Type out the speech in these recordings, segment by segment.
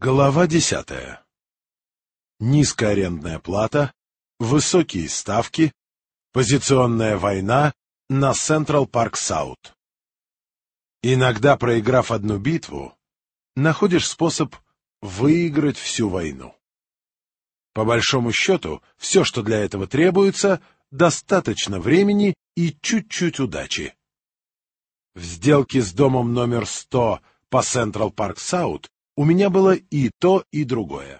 Глава 10. Низкая арендная плата, высокие ставки, позиционная война на Централ Парк Саут. Иногда, проиграв одну битву, находишь способ выиграть всю войну. По большому счету, все, что для этого требуется, достаточно времени и чуть-чуть удачи. В сделке с домом номер 100 по Централ Парк Саут у меня было и то, и другое.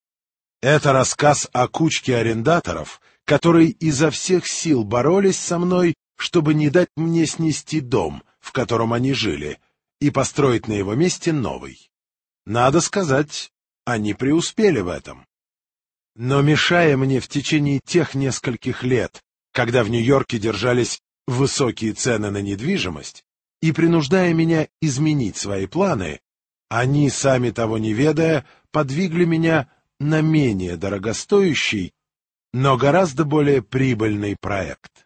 Это рассказ о кучке арендаторов, которые изо всех сил боролись со мной, чтобы не дать мне снести дом, в котором они жили, и построить на его месте новый. Надо сказать, они преуспели в этом. Но мешая мне в течение тех нескольких лет, когда в Нью-Йорке держались высокие цены на недвижимость, и принуждая меня изменить свои планы, они, сами того не ведая, подвигли меня на менее дорогостоящий, но гораздо более прибыльный проект.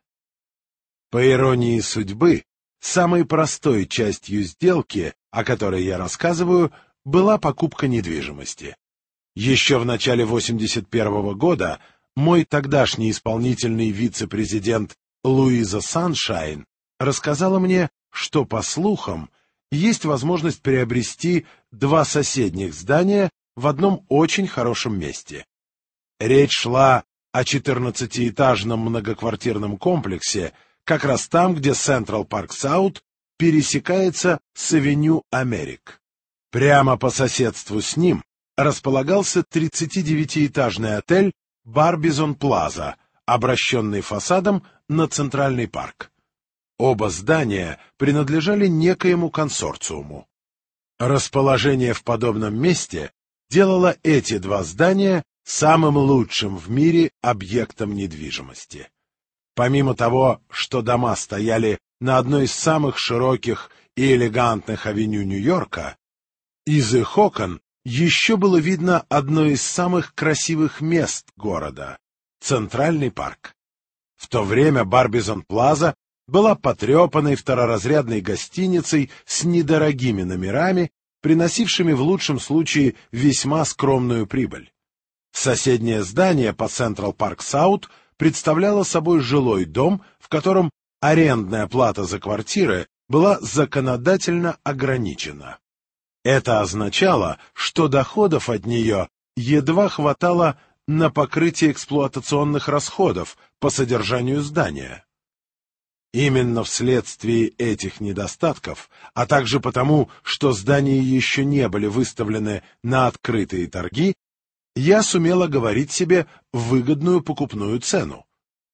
По иронии судьбы, самой простой частью сделки, о которой я рассказываю, была покупка недвижимости. Еще в начале 1981 года мой тогдашний исполнительный вице-президент Луиза Саншайн рассказала мне, что, по слухам, есть возможность приобрести два соседних здания в одном очень хорошем месте. Речь шла о 14-этажном многоквартирном комплексе, как раз там, где Централ Парк Саут пересекается с Авеню Америк. Прямо по соседству с ним располагался 39-этажный отель Барбизон Плаза, обращенный фасадом на Центральный парк. Оба здания принадлежали некоему консорциуму. Расположение в подобном месте делало эти два здания самым лучшим в мире объектом недвижимости. Помимо того, что дома стояли на одной из самых широких и элегантных авеню Нью-Йорка, из их окон еще было видно одно из самых красивых мест города — Центральный парк. В то время Барбизон Плаза была потрепанной второразрядной гостиницей с недорогими номерами, приносившими в лучшем случае весьма скромную прибыль. Соседнее здание по Централ Парк Саут представляло собой жилой дом, в котором арендная плата за квартиры была законодательно ограничена. Это означало, что доходов от нее едва хватало на покрытие эксплуатационных расходов по содержанию здания. Именно вследствие этих недостатков, а также потому, что здания еще не были выставлены на открытые торги, я сумел оговорить себе выгодную покупную цену.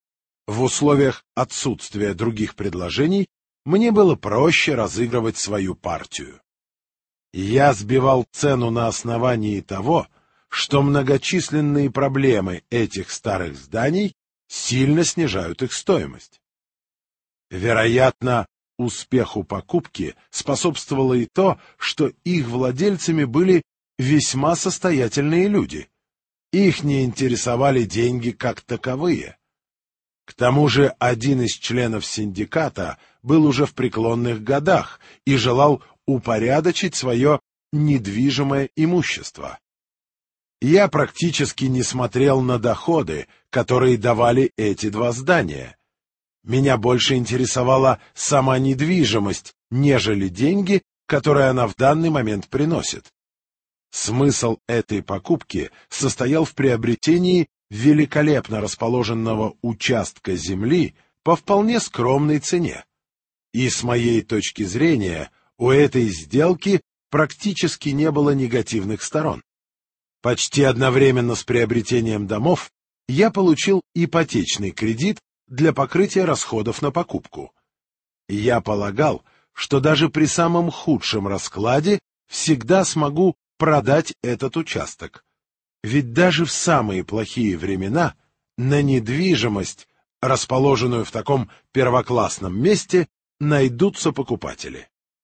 В условиях отсутствия других предложений мне было проще разыгрывать свою партию. Я сбивал цену на основании того, что многочисленные проблемы этих старых зданий сильно снижают их стоимость. Вероятно, успеху покупки способствовало и то, что их владельцами были весьма состоятельные люди. Их не интересовали деньги как таковые. К тому же один из членов синдиката был уже в преклонных годах и желал упорядочить свое недвижимое имущество. Я практически не смотрел на доходы, которые давали эти два здания. Меня больше интересовала сама недвижимость, нежели деньги, которые она в данный момент приносит. Смысл этой покупки состоял в приобретении великолепно расположенного участка земли по вполне скромной цене. И с моей точки зрения, у этой сделки практически не было негативных сторон. Почти одновременно с приобретением домов я получил ипотечный кредит для покрытия расходов на покупку. Я полагал, что даже при самом худшем раскладе всегда смогу продать этот участок. Ведь даже в самые плохие времена на недвижимость, расположенную в таком первоклассном месте, найдутся покупатели.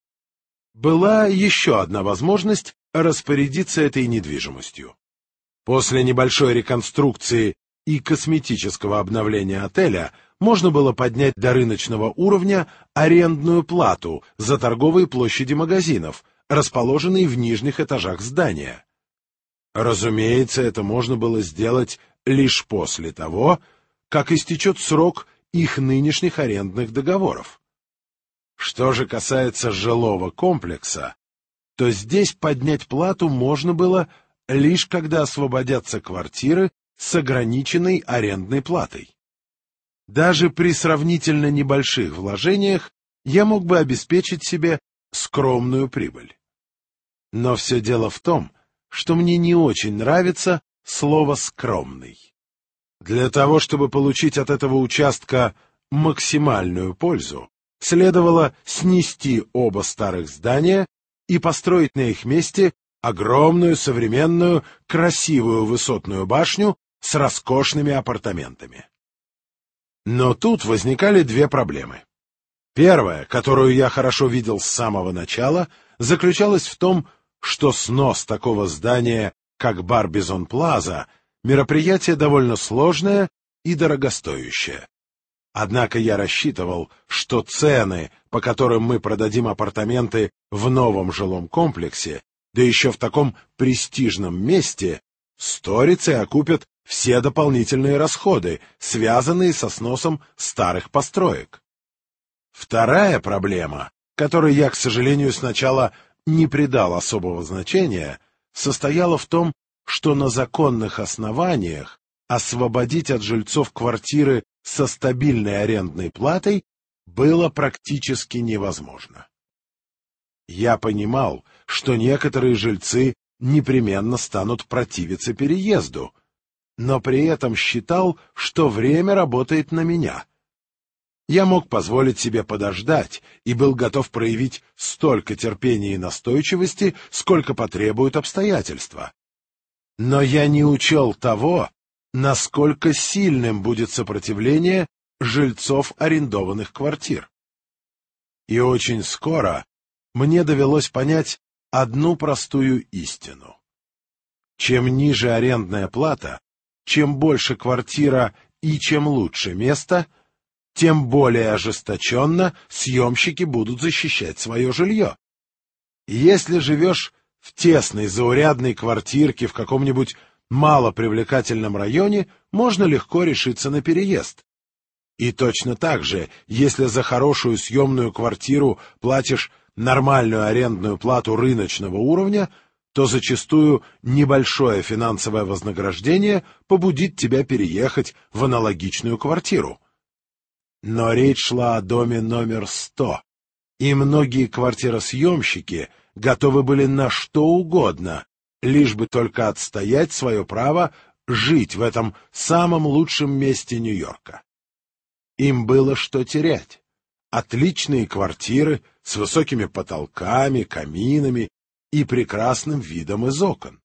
Была еще одна возможность распорядиться этой недвижимостью. После небольшой реконструкции и косметического обновления отеля можно было поднять до рыночного уровня арендную плату за торговые площади магазинов, расположенные в нижних этажах здания. Разумеется, это можно было сделать лишь после того, как истечет срок их нынешних арендных договоров. Что же касается жилого комплекса, то здесь поднять плату можно было лишь когда освободятся квартиры с ограниченной арендной платой. Даже при сравнительно небольших вложениях я мог бы обеспечить себе скромную прибыль. Но все дело в том, что мне не очень нравится слово «скромный». Для того, чтобы получить от этого участка максимальную пользу, следовало снести оба старых здания и построить на их месте огромную, современную, красивую высотную башню с роскошными апартаментами. Но тут возникали две проблемы. Первая, которую я хорошо видел с самого начала, заключалась в том, что снос такого здания, как бар Бизон Плаза, мероприятие довольно сложное и дорогостоящее. Однако я рассчитывал, что цены, по которым мы продадим апартаменты в новом жилом комплексе, да еще в таком престижном месте, сторицей окупят все дополнительные расходы, связанные со сносом старых построек. Вторая проблема, которой я, к сожалению, сначала не придал особого значения, состояла в том, что на законных основаниях освободить от жильцов квартиры со стабильной арендной платой было практически невозможно. Я понимал, что некоторые жильцы непременно станут противиться переезду, но при этом считал, что время работает на меня. Я мог позволить себе подождать и был готов проявить столько терпения и настойчивости, сколько потребуют обстоятельства. Но я не учел того, насколько сильным будет сопротивление жильцов арендованных квартир. И очень скоро мне довелось понять одну простую истину. Чем ниже арендная плата, чем больше квартира и чем лучше место, тем более ожесточенно съемщики будут защищать свое жилье. Если живешь в тесной заурядной квартирке в каком-нибудь малопривлекательном районе, можно легко решиться на переезд. И точно так же, если за хорошую съемную квартиру платишь нормальную арендную плату рыночного уровня, то зачастую небольшое финансовое вознаграждение побудит тебя переехать в аналогичную квартиру. Но речь шла о доме номер 100, и многие квартиросъемщики готовы были на что угодно, лишь бы только отстоять свое право жить в этом самом лучшем месте Нью-Йорка. Им было что терять. Отличные квартиры с высокими потолками, каминами и прекрасным видом из окон.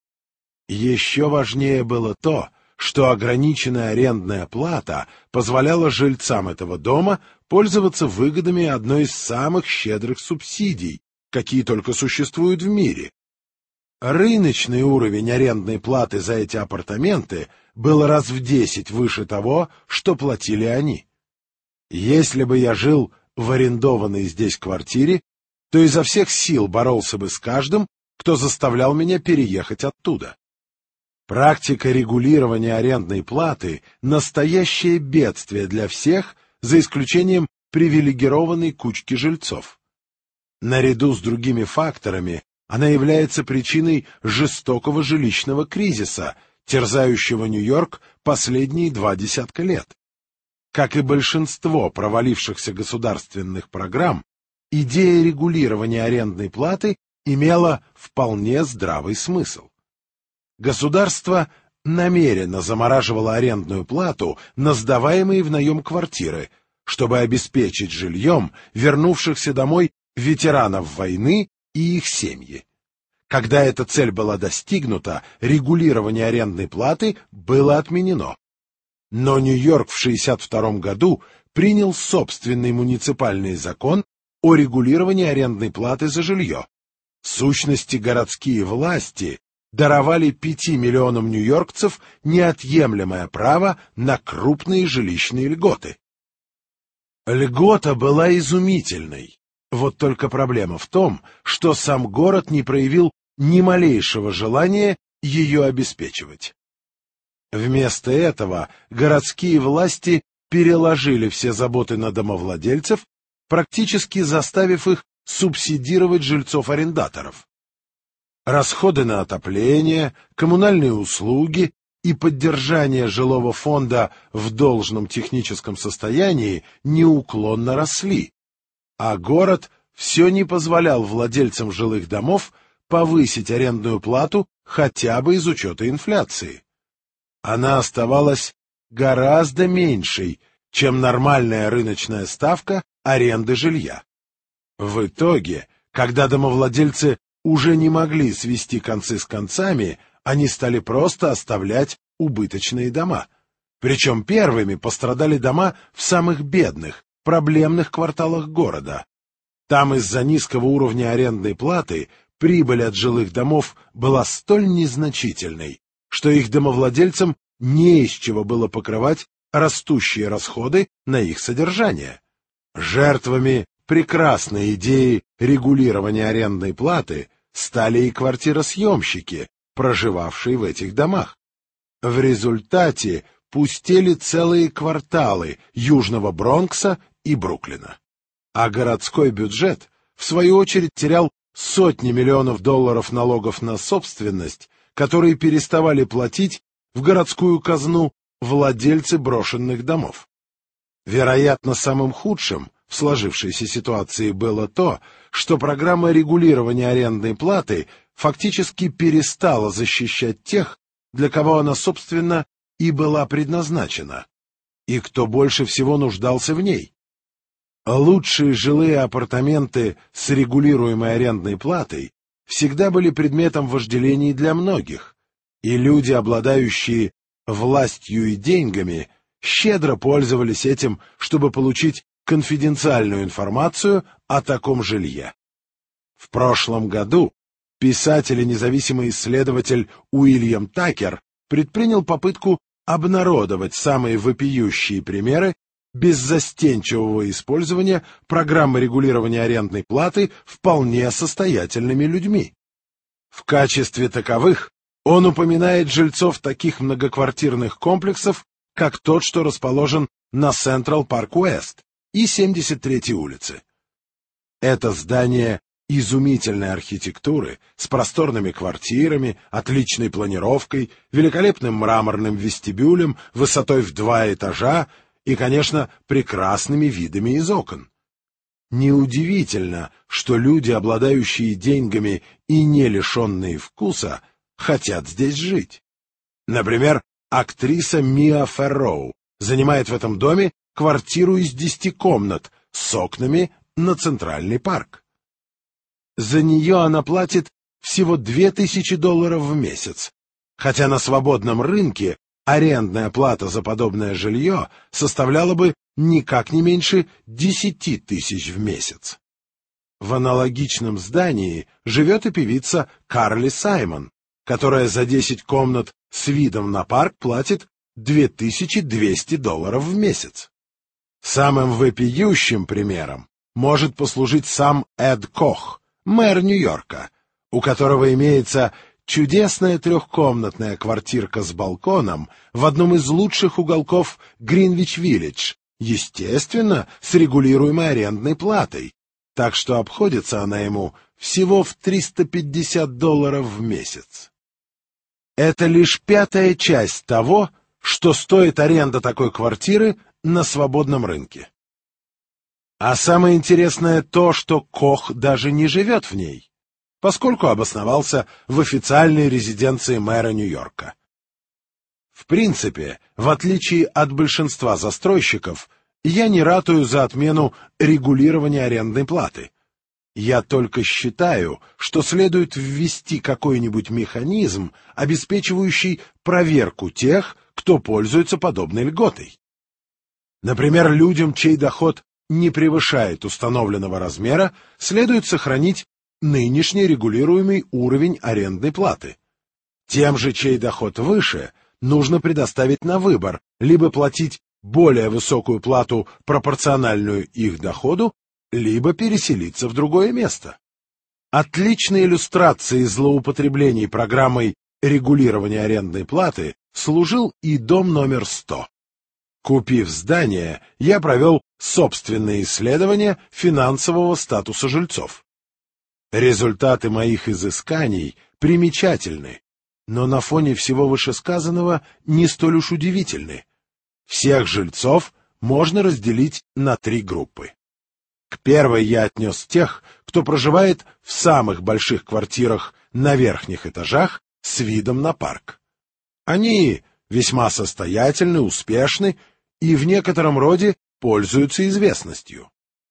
Еще важнее было то, что ограниченная арендная плата позволяла жильцам этого дома пользоваться выгодами одной из самых щедрых субсидий, какие только существуют в мире. Рыночный уровень арендной платы за эти апартаменты был раз в 10 выше того, что платили они. Если бы я жил в арендованной здесь квартире, то изо всех сил боролся бы с каждым, кто заставлял меня переехать оттуда. Практика регулирования арендной платы – настоящее бедствие для всех, за исключением привилегированной кучки жильцов. Наряду с другими факторами она является причиной жестокого жилищного кризиса, терзающего Нью-Йорк последние 20 лет. Как и большинство провалившихся государственных программ, идея регулирования арендной платы имела вполне здравый смысл. Государство намеренно замораживало арендную плату на сдаваемые в наем квартиры, чтобы обеспечить жильем вернувшихся домой ветеранов войны и их семьи. Когда эта цель была достигнута, регулирование арендной платы было отменено. Но Нью-Йорк в 1962 году принял собственный муниципальный закон о регулировании арендной платы за жилье. В сущности, городские власти даровали 5 миллионам нью-йоркцев неотъемлемое право на крупные жилищные льготы. Льгота была изумительной. Вот только проблема в том, что сам город не проявил ни малейшего желания ее обеспечивать. Вместо этого городские власти переложили все заботы на домовладельцев, практически заставив их субсидировать жильцов-арендаторов. Расходы на отопление, коммунальные услуги и поддержание жилого фонда в должном техническом состоянии неуклонно росли, а город все не позволял владельцам жилых домов повысить арендную плату хотя бы из учета инфляции. Она оставалась гораздо меньшей, чем нормальная рыночная ставка аренды жилья. В итоге, когда домовладельцы уже не могли свести концы с концами, они стали просто оставлять убыточные дома. Причем первыми пострадали дома в самых бедных, проблемных кварталах города. Там из-за низкого уровня арендной платы прибыль от жилых домов была столь незначительной, что их домовладельцам не из чего было покрывать растущие расходы на их содержание. Жертвами прекрасной идеи регулирования арендной платы стали и квартиросъемщики, проживавшие в этих домах. В результате пустели целые кварталы Южного Бронкса и Бруклина. А городской бюджет, в свою очередь, терял сотни миллионов долларов налогов на собственность, которые переставали платить в городскую казну владельцы брошенных домов. Вероятно, самым худшим в сложившейся ситуации было то, что программа регулирования арендной платы фактически перестала защищать тех, для кого она, собственно, и была предназначена, и кто больше всего нуждался в ней. Лучшие жилые апартаменты с регулируемой арендной платой всегда были предметом вожделений для многих, и люди, обладающие властью и деньгами, щедро пользовались этим, чтобы получить конфиденциальную информацию о таком жилье. В прошлом году писатель и независимый исследователь Уильям Такер предпринял попытку обнародовать самые вопиющие примеры беззастенчивого использования программы регулирования арендной платы вполне состоятельными людьми. В качестве таковых он упоминает жильцов таких многоквартирных комплексов, как тот, что расположен на Централ Парк Уэст и 73-й улице. Это здание изумительной архитектуры, с просторными квартирами, отличной планировкой, великолепным мраморным вестибюлем, высотой в 2 этажа и, конечно, прекрасными видами из окон. Неудивительно, что люди, обладающие деньгами и не лишенные вкуса, хотят здесь жить. Например, актриса Миа Ферроу занимает в этом доме квартиру из 10 комнат с окнами на Центральный парк. За нее она платит всего $2000 в месяц, хотя на свободном рынке арендная плата за подобное жилье составляла бы никак не меньше 10 тысяч в месяц. В аналогичном здании живет и певица Карли Саймон, которая за 10 комнат с видом на парк платит $2200 в месяц. Самым вопиющим примером может послужить сам Эд Кох, мэр Нью-Йорка, у которого имеется чудесная 3-комнатная квартирка с балконом в одном из лучших уголков Гринвич-Виллидж, естественно, с регулируемой арендной платой, так что обходится она ему всего в $350 в месяц. Это лишь 1/5 часть того, что стоит аренда такой квартиры на свободном рынке. А самое интересное то, что Кох даже не живет в ней, поскольку обосновался в официальной резиденции мэра Нью-Йорка. В принципе, в отличие от большинства застройщиков, я не ратую за отмену регулирования арендной платы. Я только считаю, что следует ввести какой-нибудь механизм, обеспечивающий проверку тех, кто пользуется подобной льготой. Например, людям, чей доход не превышает установленного размера, следует сохранить нынешний регулируемый уровень арендной платы. Тем же, чей доход выше, нужно предоставить на выбор либо платить более высокую плату, пропорциональную их доходу, либо переселиться в другое место. Отличной иллюстрацией злоупотреблений программой регулирования арендной платы служил и дом номер 100. Купив здание, я провел собственные исследования финансового статуса жильцов. Результаты моих изысканий примечательны, но на фоне всего вышесказанного не столь уж удивительны. Всех жильцов можно разделить на 3 группы. К первой я отнес тех, кто проживает в самых больших квартирах на верхних этажах с видом на парк. Они весьма состоятельны, успешны и в некотором роде пользуются известностью.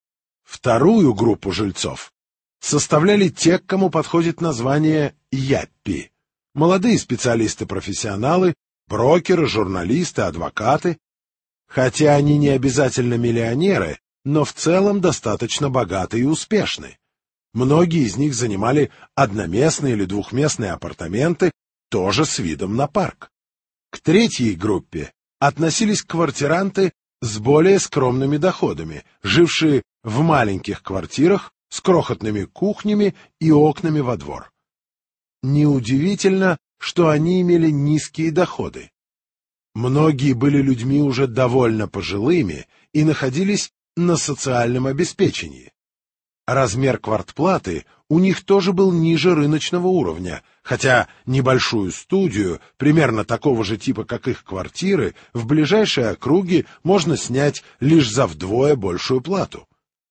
Вторую группу жильцов составляли те, к кому подходит название «яппи». Молодые специалисты-профессионалы, брокеры, журналисты, адвокаты. Хотя они не обязательно миллионеры, но в целом достаточно богаты и успешны. Многие из них занимали одноместные или двухместные апартаменты, тоже с видом на парк. К третьей группе относились квартиранты с более скромными доходами, жившие в маленьких квартирах с крохотными кухнями и окнами во двор. Неудивительно, что они имели низкие доходы. Многие были людьми уже довольно пожилыми и находились на социальном обеспечении. Размер квартплаты у них тоже был ниже рыночного уровня, хотя небольшую студию, примерно такого же типа, как их квартиры, в ближайшей округе можно снять лишь за вдвое большую плату.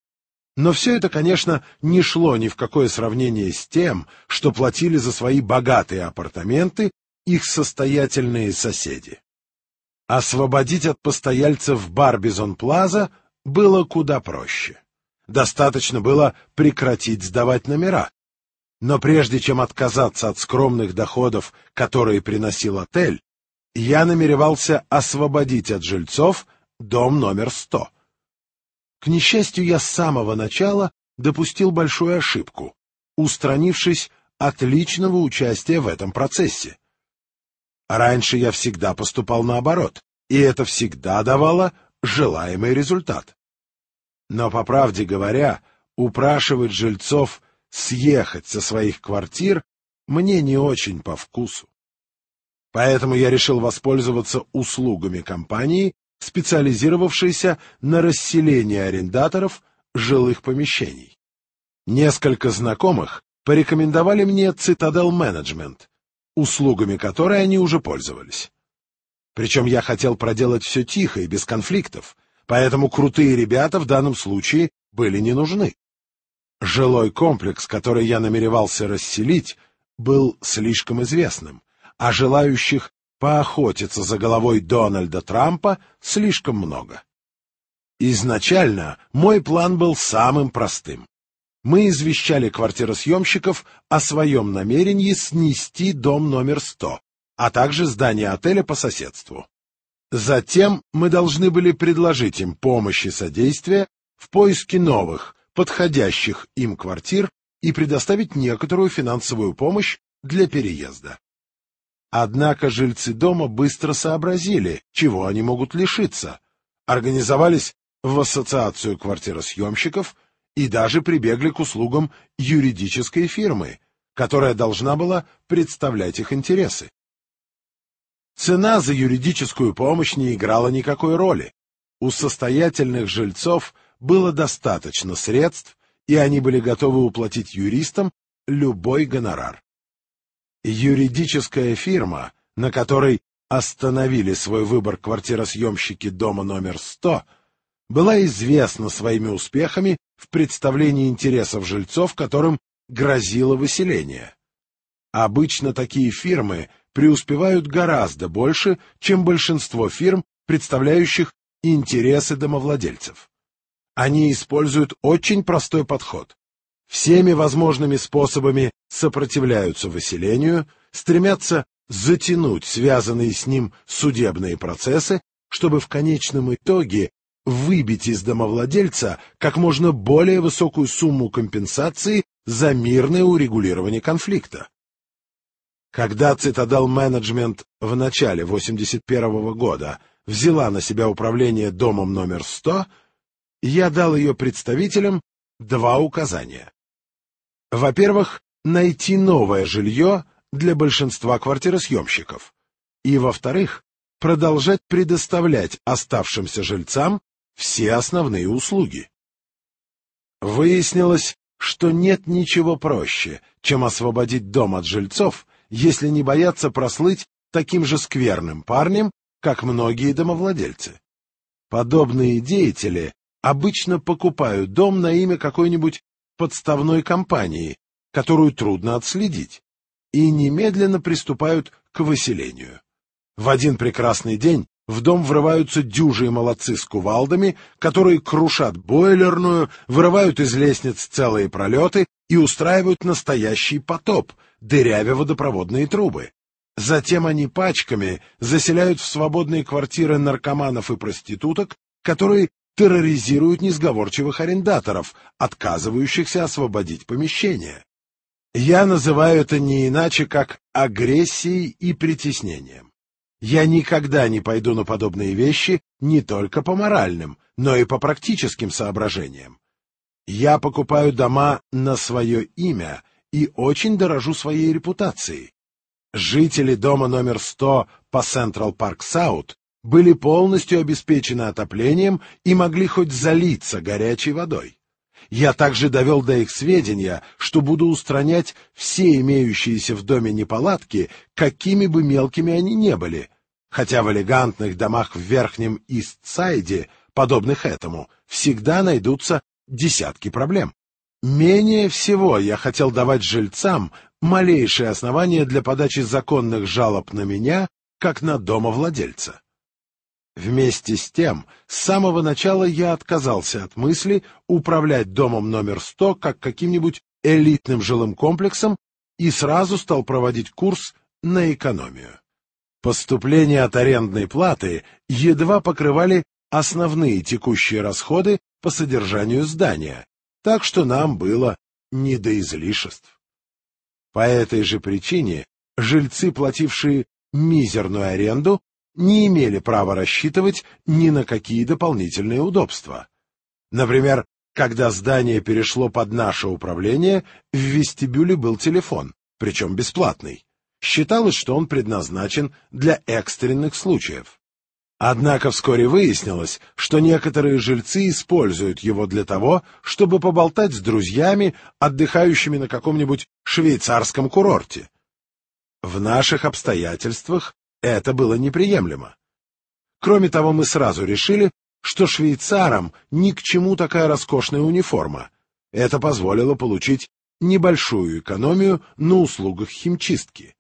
Но все это, конечно, не шло ни в какое сравнение с тем, что платили за свои богатые апартаменты их состоятельные соседи. Освободить от постояльцев Барбизон Плаза было куда проще. Достаточно было прекратить сдавать номера. Но прежде чем отказаться от скромных доходов, которые приносил отель, я намеревался освободить от жильцов дом номер 100. К несчастью, я с самого начала допустил большую ошибку, устранившись от личного участия в этом процессе. Раньше я всегда поступал наоборот, и это всегда давало желаемый результат. Но, по правде говоря, упрашивать жильцов съехать со своих квартир мне не очень по вкусу. Поэтому я решил воспользоваться услугами компании, специализировавшейся на расселении арендаторов жилых помещений. Несколько знакомых порекомендовали мне Citadel Management, услугами которой они уже пользовались. Причем я хотел проделать все тихо и без конфликтов, поэтому крутые ребята в данном случае были не нужны. Жилой комплекс, который я намеревался расселить, был слишком известным, а желающих поохотиться за головой Дональда Трампа слишком много. Изначально мой план был самым простым. Мы извещали квартиросъемщиков о своем намерении снести дом номер 100, а также здание отеля по соседству. Затем мы должны были предложить им помощь и содействие в поиске новых, подходящих им квартир и предоставить некоторую финансовую помощь для переезда. Однако жильцы дома быстро сообразили, чего они могут лишиться, организовались в ассоциацию квартиросъемщиков и даже прибегли к услугам юридической фирмы, которая должна была представлять их интересы. Цена за юридическую помощь не играла никакой роли. У состоятельных жильцов было достаточно средств, и они были готовы уплатить юристам любой гонорар. Юридическая фирма, на которой остановили свой выбор квартиросъемщики дома номер 100, была известна своими успехами в представлении интересов жильцов, которым грозило выселение. Обычно такие фирмы преуспевают гораздо больше, чем большинство фирм, представляющих интересы домовладельцев. Они используют очень простой подход. Всеми возможными способами сопротивляются выселению, стремятся затянуть связанные с ним судебные процессы, чтобы в конечном итоге выбить из домовладельца как можно более высокую сумму компенсации за мирное урегулирование конфликта. Когда Citadel Management в начале 1981 года взяла на себя управление домом номер 100, я дал ее представителям 2 указания. Во-первых, найти новое жилье для большинства квартиросъемщиков, и, во-вторых, продолжать предоставлять оставшимся жильцам все основные услуги. Выяснилось, что нет ничего проще, чем освободить дом от жильцов, если не бояться прослыть таким же скверным парнем, как многие домовладельцы. Подобные деятели обычно покупают дом на имя какой-нибудь подставной компании, которую трудно отследить, и немедленно приступают к выселению. В один прекрасный день в дом врываются дюжие молодцы с кувалдами, которые крушат бойлерную, вырывают из лестниц целые пролеты и устраивают настоящий потоп, дырявя водопроводные трубы. Затем они пачками заселяют в свободные квартиры наркоманов и проституток, которые терроризируют несговорчивых арендаторов, отказывающихся освободить помещение. Я называю это не иначе, как агрессией и притеснением. Я никогда не пойду на подобные вещи не только по моральным, но и по практическим соображениям. Я покупаю дома на свое имя и очень дорожу своей репутацией. Жители дома номер 100 по Централ Парк Саут были полностью обеспечены отоплением и могли хоть залиться горячей водой. Я также довел до их сведения, что буду устранять все имеющиеся в доме неполадки, какими бы мелкими они ни были, хотя в элегантных домах в Верхнем Ист-Сайде, подобных этому, всегда найдутся десятки проблем. Менее всего я хотел давать жильцам малейшее основание для подачи законных жалоб на меня, как на домовладельца. Вместе с тем, с самого начала я отказался от мысли управлять домом номер 100 как каким-нибудь элитным жилым комплексом и сразу стал проводить курс на экономию. Поступления от арендной платы едва покрывали основные текущие расходы по содержанию здания, так что нам было не до излишеств. По этой же причине жильцы, платившие мизерную аренду, не имели права рассчитывать ни на какие дополнительные удобства. Например, когда здание перешло под наше управление, в вестибюле был телефон, причем бесплатный. Считалось, что он предназначен для экстренных случаев. Однако вскоре выяснилось, что некоторые жильцы используют его для того, чтобы поболтать с друзьями, отдыхающими на каком-нибудь швейцарском курорте. В наших обстоятельствах это было неприемлемо. Кроме того, мы сразу решили, что швейцарам ни к чему такая роскошная униформа. Это позволило получить небольшую экономию на услугах химчистки.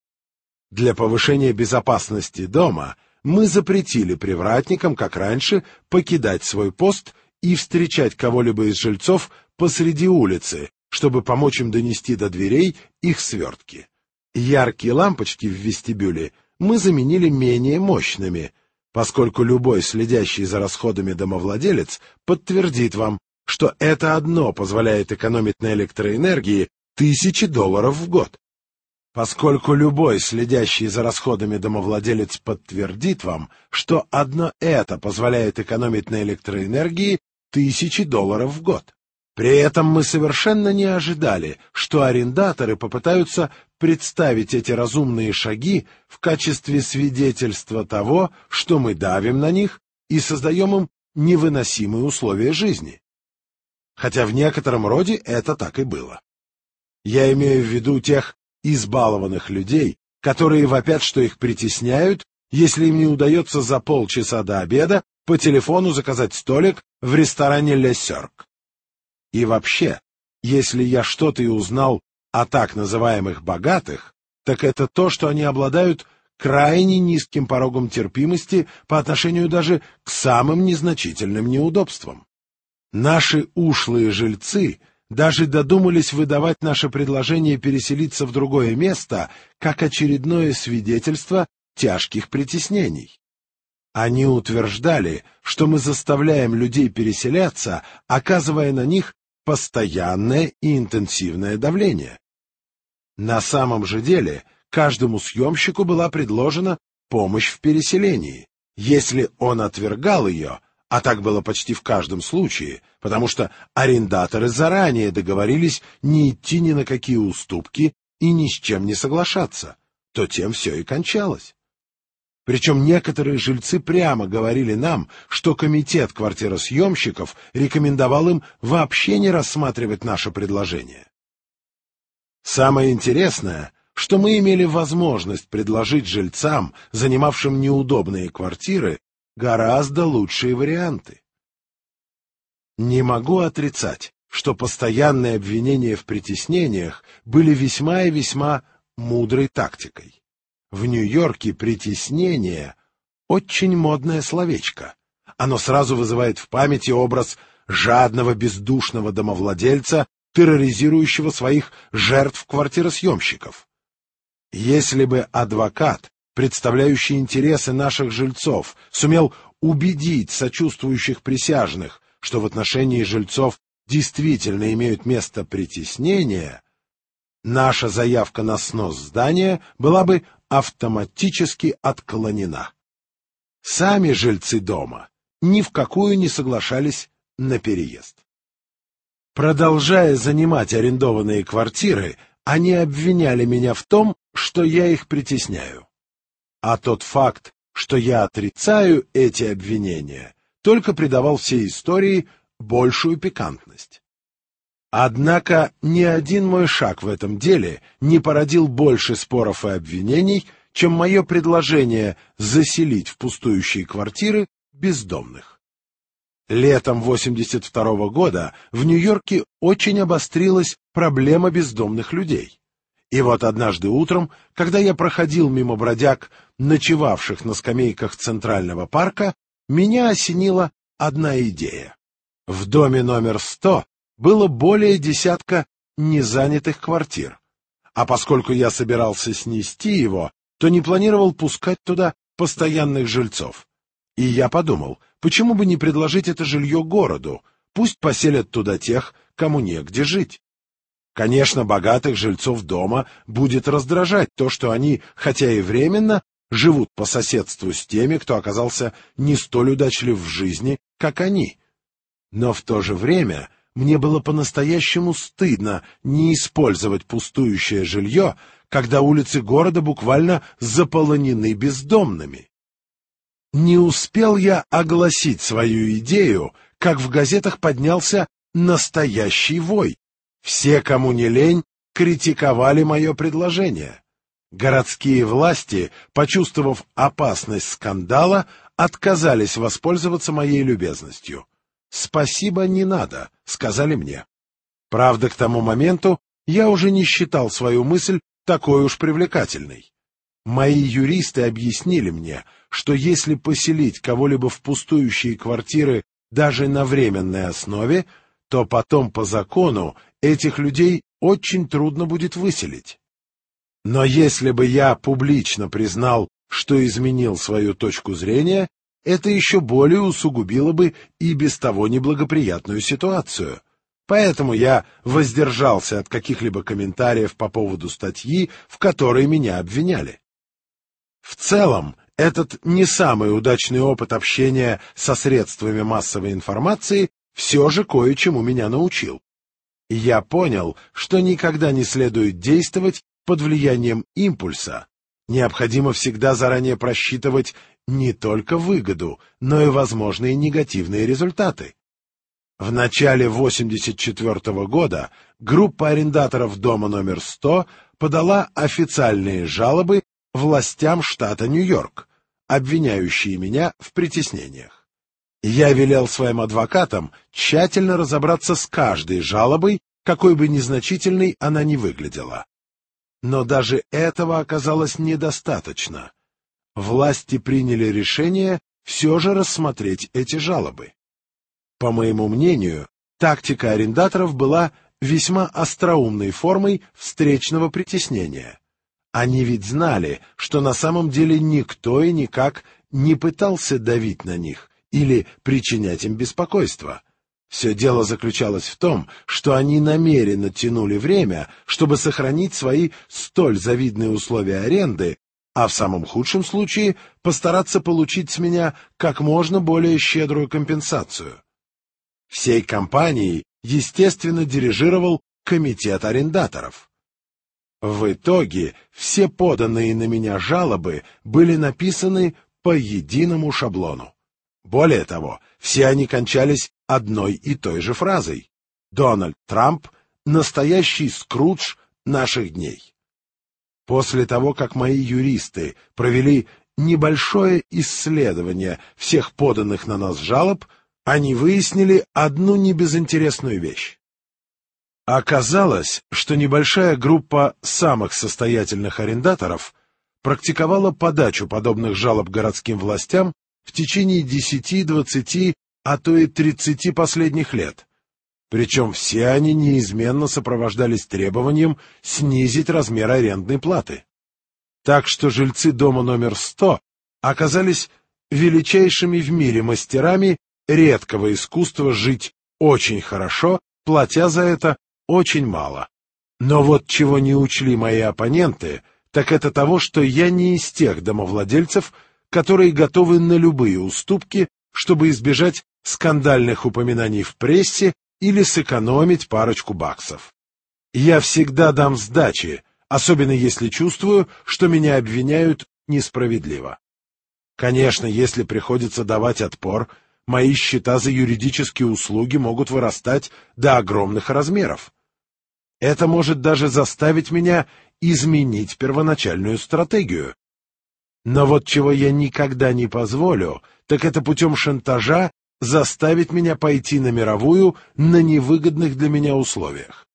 Для повышения безопасности дома мы запретили привратникам, как раньше, покидать свой пост и встречать кого-либо из жильцов посреди улицы, чтобы помочь им донести до дверей их свертки. Яркие лампочки в вестибюле мы заменили менее мощными, поскольку любой следящий за расходами домовладелец подтвердит вам, что это одно позволяет экономить на электроэнергии $1000 в год. Поскольку любой следящий за расходами домовладелец подтвердит вам, что одно это позволяет экономить на электроэнергии $1000 в год. При этом мы совершенно не ожидали, что арендаторы попытаются представить эти разумные шаги в качестве свидетельства того, что мы давим на них и создаем им невыносимые условия жизни. Хотя в некотором роде это так и было. Я имею в виду тех избалованных людей, которые вопят, что их притесняют, если им не удается за полчаса до обеда по телефону заказать столик в ресторане «Ле Сёрк». И вообще, если я что-то и узнал о так называемых богатых, так это то, что они обладают крайне низким порогом терпимости по отношению даже к самым незначительным неудобствам. Наши ушлые жильцы даже додумались выдавать наше предложение переселиться в другое место как очередное свидетельство тяжких притеснений. Они утверждали, что мы заставляем людей переселяться, оказывая на них постоянное и интенсивное давление. На самом же деле, каждому съемщику была предложена помощь в переселении. Если он отвергал ее, а так было почти в каждом случае, потому что арендаторы заранее договорились не идти ни на какие уступки и ни с чем не соглашаться, то тем все и кончалось. Причем некоторые жильцы прямо говорили нам, что комитет квартиросъемщиков рекомендовал им вообще не рассматривать наше предложение. Самое интересное, что мы имели возможность предложить жильцам, занимавшим неудобные квартиры, гораздо лучшие варианты. Не могу отрицать, что постоянные обвинения в притеснениях были весьма и весьма мудрой тактикой. В Нью-Йорке притеснение — очень модное словечко. Оно сразу вызывает в памяти образ жадного бездушного домовладельца, терроризирующего своих жертв квартиросъемщиков. Если бы адвокат, представляющий интересы наших жильцов, сумел убедить сочувствующих присяжных, что в отношении жильцов действительно имеют место притеснения, наша заявка на снос здания была бы автоматически отклонена. Сами жильцы дома ни в какую не соглашались на переезд. Продолжая занимать арендованные квартиры, они обвиняли меня в том, что я их притесняю. А тот факт, что я отрицаю эти обвинения, только придавал всей истории большую пикантность. Однако ни один мой шаг в этом деле не породил больше споров и обвинений, чем мое предложение заселить в пустующие квартиры бездомных. Летом 1982 года в Нью-Йорке очень обострилась проблема бездомных людей. И вот однажды утром, когда я проходил мимо бродяг, ночевавших на скамейках Центрального парка, меня осенила одна идея. В доме номер 100 было более десятка незанятых квартир, а поскольку я собирался снести его, то не планировал пускать туда постоянных жильцов. И я подумал, почему бы не предложить это жилье городу, пусть поселят туда тех, кому негде жить. Конечно, богатых жильцов дома будет раздражать то, что они, хотя и временно, живут по соседству с теми, кто оказался не столь удачлив в жизни, как они. Но в то же время мне было по-настоящему стыдно не использовать пустующее жилье, когда улицы города буквально заполонены бездомными. Не успел я огласить свою идею, как в газетах поднялся настоящий вой. Все, кому не лень, критиковали мое предложение. Городские власти, почувствовав опасность скандала, отказались воспользоваться моей любезностью. «Спасибо, не надо», — сказали мне. Правда, к тому моменту я уже не считал свою мысль такой уж привлекательной. Мои юристы объяснили мне, что если поселить кого-либо в пустующие квартиры даже на временной основе, то потом по закону этих людей очень трудно будет выселить. Но если бы я публично признал, что изменил свою точку зрения, это еще более усугубило бы и без того неблагоприятную ситуацию. Поэтому я воздержался от каких-либо комментариев по поводу статьи, в которой меня обвиняли. В целом, этот не самый удачный опыт общения со средствами массовой информации все же кое-чему меня научил. И я понял, что никогда не следует действовать под влиянием импульса. Необходимо всегда заранее просчитывать не только выгоду, но и возможные негативные результаты. В начале 1984 года группа арендаторов дома номер 100 подала официальные жалобы властям штата Нью-Йорк, обвиняющие меня в притеснениях. Я велел своим адвокатам тщательно разобраться с каждой жалобой, какой бы незначительной она ни выглядела. Но даже этого оказалось недостаточно. Власти приняли решение все же рассмотреть эти жалобы. По моему мнению, тактика арендаторов была весьма остроумной формой встречного притеснения. Они ведь знали, что на самом деле никто и никак не пытался давить на них или причинять им беспокойство. Все дело заключалось в том, что они намеренно тянули время, чтобы сохранить свои столь завидные условия аренды, а в самом худшем случае постараться получить с меня как можно более щедрую компенсацию. Всей компанией, естественно, дирижировал комитет арендаторов. В итоге все поданные на меня жалобы были написаны по единому шаблону. Более того, все они кончались одной и той же фразой: «Дональд Трамп — настоящий Скрудж наших дней». После того, как мои юристы провели небольшое исследование всех поданных на нас жалоб, они выяснили одну небезынтересную вещь. Оказалось, что небольшая группа самых состоятельных арендаторов практиковала подачу подобных жалоб городским властям в течение 10, 20, а то и 30 последних лет. Причем все они неизменно сопровождались требованием снизить размер арендной платы. Так что жильцы дома номер 100 оказались величайшими в мире мастерами редкого искусства жить очень хорошо, платя за это очень мало. Но вот чего не учли мои оппоненты, так это того, что я не из тех домовладельцев, которые готовы на любые уступки, чтобы избежать скандальных упоминаний в прессе или сэкономить парочку баксов. Я всегда дам сдачи, особенно если чувствую, что меня обвиняют несправедливо. Конечно, если приходится давать отпор, мои счета за юридические услуги могут вырастать до огромных размеров. Это может даже заставить меня изменить первоначальную стратегию. Но вот чего я никогда не позволю, так это путем шантажа заставить меня пойти на мировую на невыгодных для меня условиях.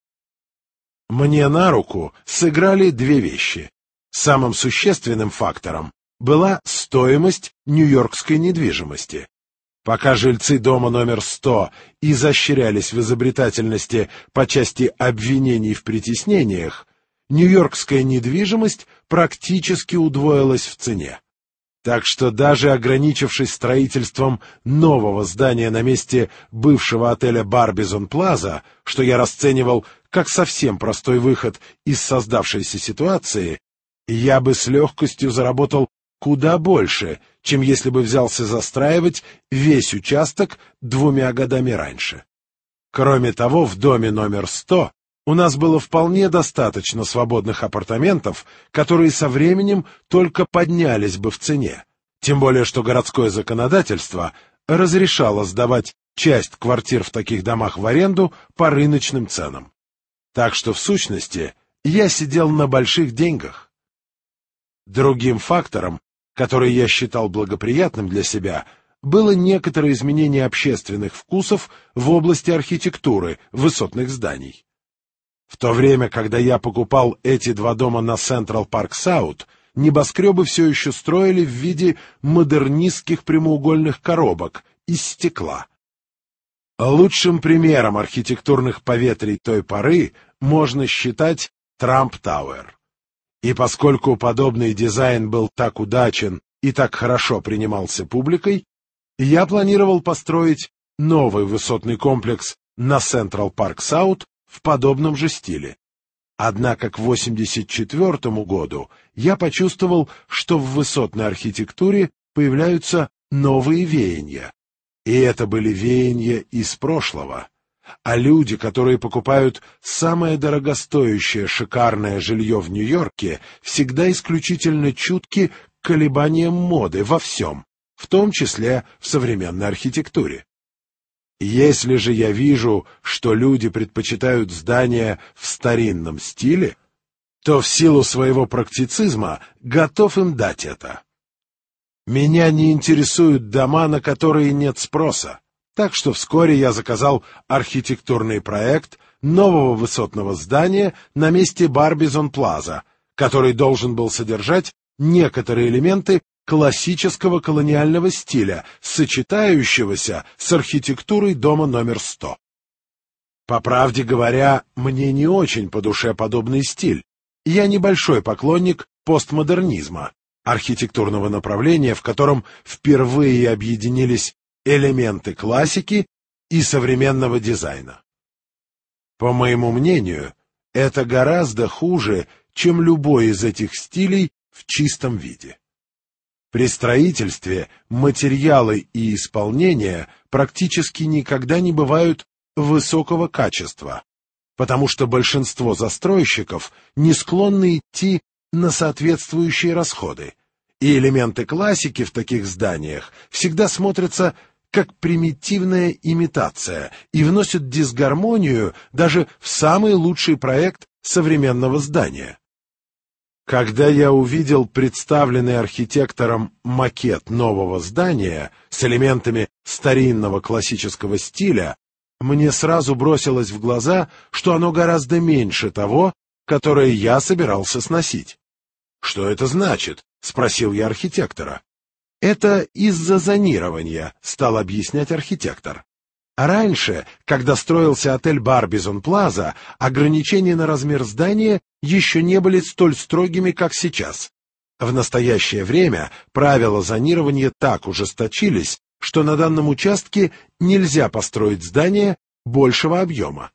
Мне на руку сыграли две вещи. Самым существенным фактором была стоимость нью-йоркской недвижимости. Пока жильцы дома номер 100 изощрялись в изобретательности по части обвинений в притеснениях, нью-йоркская недвижимость практически удвоилась в цене. Так что даже ограничившись строительством нового здания на месте бывшего отеля «Барбизон Плаза», что я расценивал как совсем простой выход из создавшейся ситуации, я бы с легкостью заработал куда больше, чем если бы взялся застраивать весь участок 2 годами раньше. Кроме того, в доме номер 100 у нас было вполне достаточно свободных апартаментов, которые со временем только поднялись бы в цене, тем более что городское законодательство разрешало сдавать часть квартир в таких домах в аренду по рыночным ценам. Так что, в сущности, я сидел на больших деньгах. Другим фактором, который я считал благоприятным для себя, было некоторое изменение общественных вкусов в области архитектуры высотных зданий. В то время, когда я покупал эти 2 дома на Централ Парк Саут, небоскребы все еще строили в виде модернистских прямоугольных коробок из стекла. Лучшим примером архитектурных поветрий той поры можно считать Трамп Тауэр. И поскольку подобный дизайн был так удачен и так хорошо принимался публикой, я планировал построить новый высотный комплекс на Централ Парк Саут в подобном же стиле. Однако к 1984 году я почувствовал, что в высотной архитектуре появляются новые веяния. И это были веяния из прошлого. А люди, которые покупают самое дорогостоящее шикарное жилье в Нью-Йорке, всегда исключительно чутки к колебаниям моды во всем, в том числе в современной архитектуре. Если же я вижу, что люди предпочитают здания в старинном стиле, то в силу своего практицизма готов им дать это. Меня не интересуют дома, на которые нет спроса. Так что вскоре я заказал архитектурный проект нового высотного здания на месте Барбизон Плаза, который должен был содержать некоторые элементы классического колониального стиля, сочетающегося с архитектурой дома номер 100. По правде говоря, мне не очень по душе подобный стиль. Я небольшой поклонник постмодернизма, архитектурного направления, в котором впервые объединились элементы классики и современного дизайна. По моему мнению, это гораздо хуже, чем любой из этих стилей в чистом виде. При строительстве материалы и исполнение практически никогда не бывают высокого качества, потому что большинство застройщиков не склонны идти на соответствующие расходы, и элементы классики в таких зданиях всегда смотрятся как примитивная имитация и вносят дисгармонию даже в самый лучший проект современного здания. Когда я увидел представленный архитектором макет нового здания с элементами старинного классического стиля, мне сразу бросилось в глаза, что оно гораздо меньше того, которое я собирался сносить. «Что это значит?» — спросил я архитектора. «Это из-за зонирования», — стал объяснять архитектор. А раньше, когда строился отель Барбизон Плаза, ограничения на размер здания еще не были столь строгими, как сейчас. В настоящее время правила зонирования так ужесточились, что на данном участке нельзя построить здание большего объема.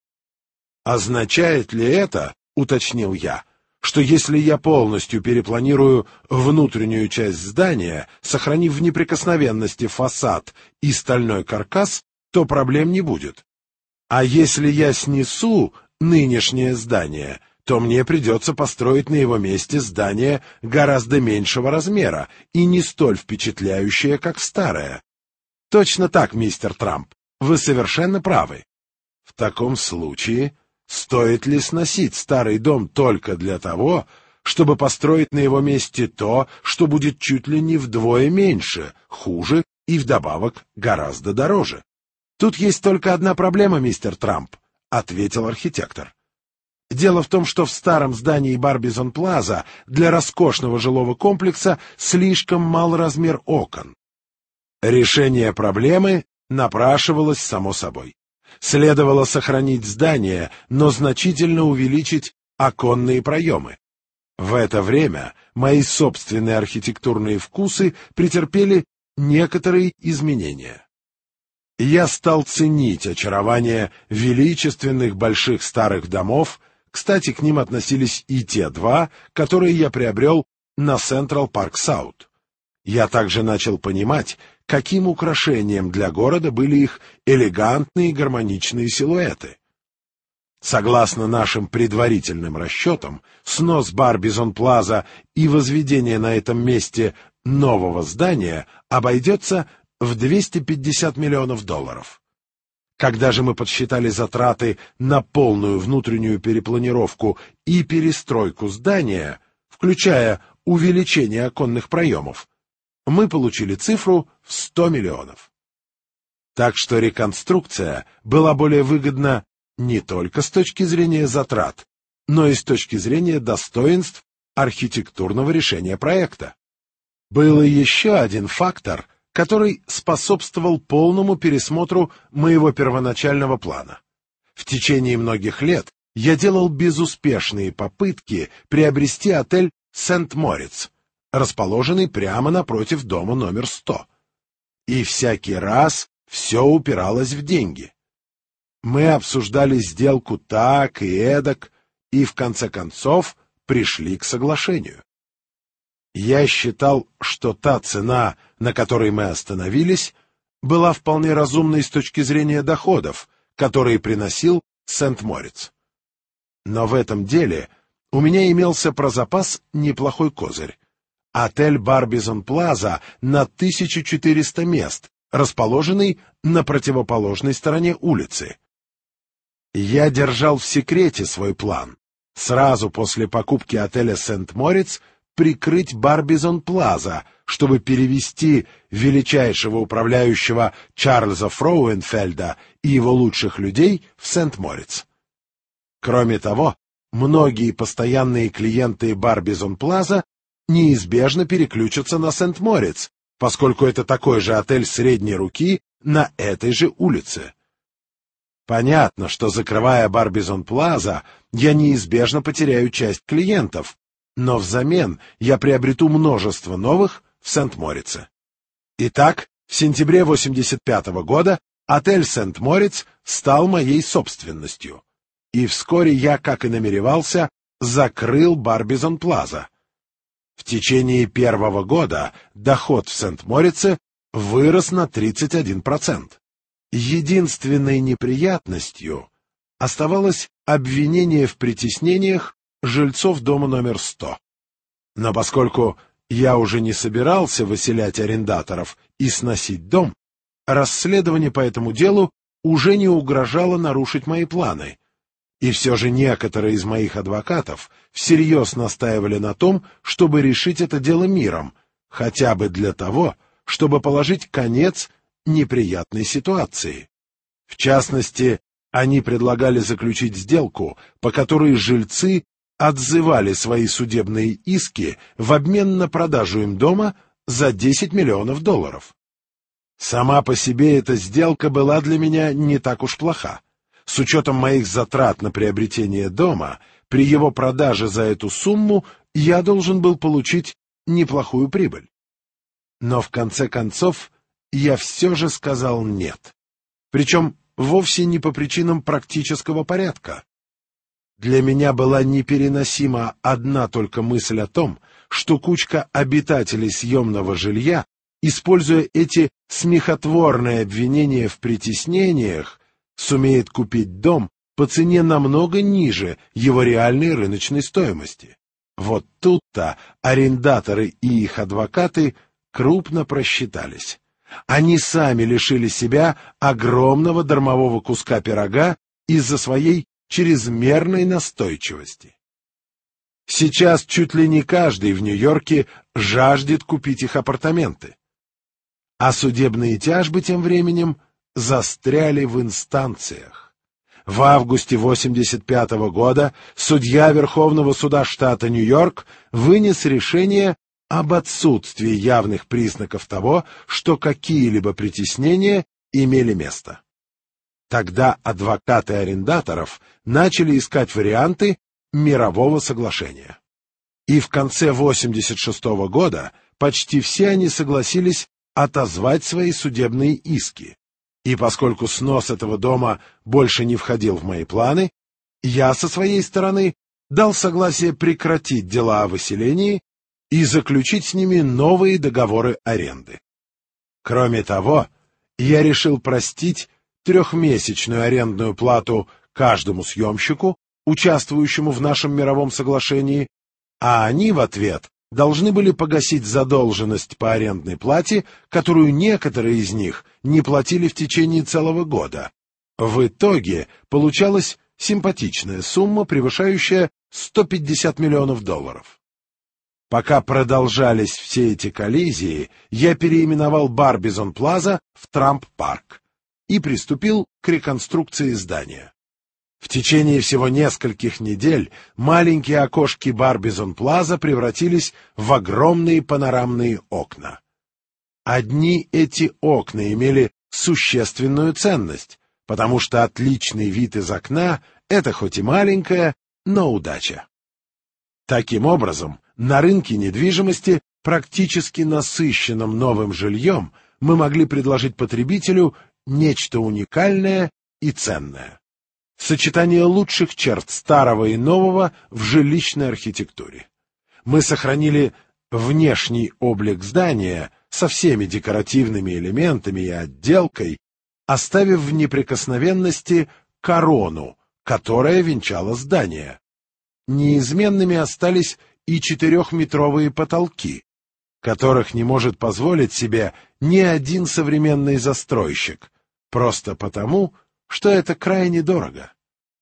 «Означает ли это, — уточнил я, — что если я полностью перепланирую внутреннюю часть здания, сохранив в неприкосновенности фасад и стальной каркас, то проблем не будет? А если я снесу нынешнее здание, то мне придется построить на его месте здание гораздо меньшего размера и не столь впечатляющее, как старое?» «Точно так, мистер Трамп, вы совершенно правы. В таком случае стоит ли сносить старый дом только для того, чтобы построить на его месте то, что будет чуть ли не вдвое меньше, хуже и вдобавок гораздо дороже?» «Тут есть только одна проблема, мистер Трамп», — ответил архитектор. «Дело в том, что в старом здании Барбизон Плаза для роскошного жилого комплекса слишком мал размер окон». Решение проблемы напрашивалось само собой. Следовало сохранить здание, но значительно увеличить оконные проемы. В это время мои собственные архитектурные вкусы претерпели некоторые изменения. Я стал ценить очарование величественных больших старых домов, кстати, к ним относились и те два, которые я приобрел на Централ Парк Саут. Я также начал понимать, каким украшением для города были их элегантные гармоничные силуэты. Согласно нашим предварительным расчетам, снос Барбизон Плаза и возведение на этом месте нового здания обойдется в $250 миллионов. Когда же мы подсчитали затраты на полную внутреннюю перепланировку и перестройку здания, включая увеличение оконных проемов, мы получили цифру в 100 миллионов. Так что реконструкция была более выгодна не только с точки зрения затрат, но и с точки зрения достоинств архитектурного решения проекта. Был и еще один фактор, который способствовал полному пересмотру моего первоначального плана. В течение многих лет я делал безуспешные попытки приобрести отель Сент-Мориц, расположенный прямо напротив дома номер 100. И всякий раз все упиралось в деньги. Мы обсуждали сделку так и эдак, и в конце концов пришли к соглашению. Я считал, что та цена, на которой мы остановились, была вполне разумной с точки зрения доходов, которые приносил Сент-Мориц. Но в этом деле у меня имелся про запас неплохой козырь. Отель Барбизон Плаза на 1400 мест, расположенный на противоположной стороне улицы. Я держал в секрете свой план. Сразу после покупки отеля Сент-Мориц прикрыть Барбизон Плаза, чтобы перевести величайшего управляющего Чарльза Фроуенфельда и его лучших людей в Сент-Мориц. Кроме того, многие постоянные клиенты Барбизон Плаза неизбежно переключатся на Сент-Мориц, поскольку это такой же отель средней руки на этой же улице. Понятно, что, закрывая Барбизон Плаза, я неизбежно потеряю часть клиентов, но взамен я приобрету множество новых в Сент-Морице. Итак, в сентябре 1985 года отель Сент-Мориц стал моей собственностью, и вскоре я, как и намеревался, закрыл Барбизон Плаза. В течение первого года доход в Сент-Морице вырос на 31%. Единственной неприятностью оставалось обвинение в притеснениях жильцов дома номер 100. Но поскольку я уже не собирался выселять арендаторов и сносить дом, расследование по этому делу уже не угрожало нарушить мои планы. И все же некоторые из моих адвокатов всерьез настаивали на том, чтобы решить это дело миром, хотя бы для того, чтобы положить конец неприятной ситуации. В частности, они предлагали заключить сделку, по которой жильцы отзывали свои судебные иски в обмен на продажу им дома за $10 миллионов. Сама по себе эта сделка была для меня не так уж плоха. С учетом моих затрат на приобретение дома, при его продаже за эту сумму я должен был получить неплохую прибыль. Но в конце концов я все же сказал «нет». Причем вовсе не по причинам практического порядка. Для меня была непереносима одна только мысль о том, что кучка обитателей съемного жилья, используя эти смехотворные обвинения в притеснениях, сумеет купить дом по цене намного ниже его реальной рыночной стоимости. Вот тут-то арендаторы и их адвокаты крупно просчитались. Они сами лишили себя огромного дармового куска пирога из-за своей чрезмерной настойчивости. Сейчас чуть ли не каждый в Нью-Йорке жаждет купить их апартаменты. А судебные тяжбы тем временем застряли в инстанциях. В августе 1985 года судья Верховного суда штата Нью-Йорк вынес решение об отсутствии явных признаков того, что какие-либо притеснения имели место. Тогда адвокаты арендаторов начали искать варианты мирового соглашения. И в конце 1986 года почти все они согласились отозвать свои судебные иски. И поскольку снос этого дома больше не входил в мои планы, я со своей стороны дал согласие прекратить дела о выселении и заключить с ними новые договоры аренды. Кроме того, я решил простить трехмесячную арендную плату каждому съемщику, участвующему в нашем мировом соглашении, а они в ответ должны были погасить задолженность по арендной плате, которую некоторые из них не платили в течение целого года. В итоге получалась симпатичная сумма, превышающая $150 миллионов. Пока продолжались все эти коллизии, я переименовал бар Бизон Плаза в Трамп-парк и приступил к реконструкции здания. В течение всего нескольких недель маленькие окошки бар Бизон Плаза превратились в огромные панорамные окна. Одни эти окна имели существенную ценность, потому что отличный вид из окна — это хоть и маленькая, но удача. Таким образом, на рынке недвижимости, практически насыщенном новым жильем, мы могли предложить потребителю нечто уникальное и ценное. Сочетание лучших черт старого и нового в жилищной архитектуре. Мы сохранили внешний облик здания со всеми декоративными элементами и отделкой, оставив в неприкосновенности корону, которая венчала здание. Неизменными остались и 4-метровые потолки, которых не может позволить себе ни один современный застройщик, просто потому, что это крайне дорого.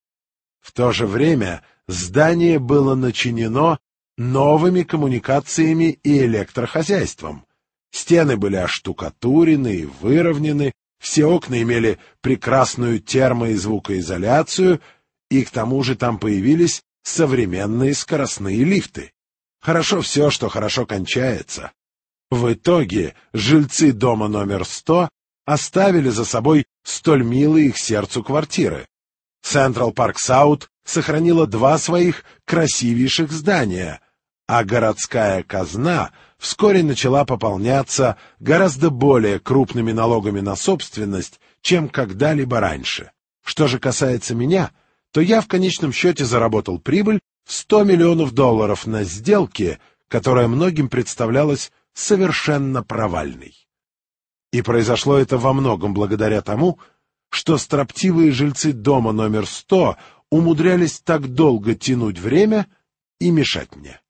В то же время здание было начинено новыми коммуникациями и электрохозяйством. Стены были оштукатурены и выровнены, все окна имели прекрасную термо- и звукоизоляцию, и к тому же там появились современные скоростные лифты. Хорошо все, что хорошо кончается. В итоге жильцы дома номер 100 оставили за собой столь милые их сердцу квартиры. Централ Парк Саут сохранила 2 своих красивейших здания, а городская казна вскоре начала пополняться гораздо более крупными налогами на собственность, чем когда-либо раньше. Что же касается меня, то я в конечном счете заработал прибыль в $100 миллионов на сделке, которая многим представлялась совершенно провальной. И произошло это во многом благодаря тому, что строптивые жильцы дома номер 100 умудрялись так долго тянуть время и мешать мне.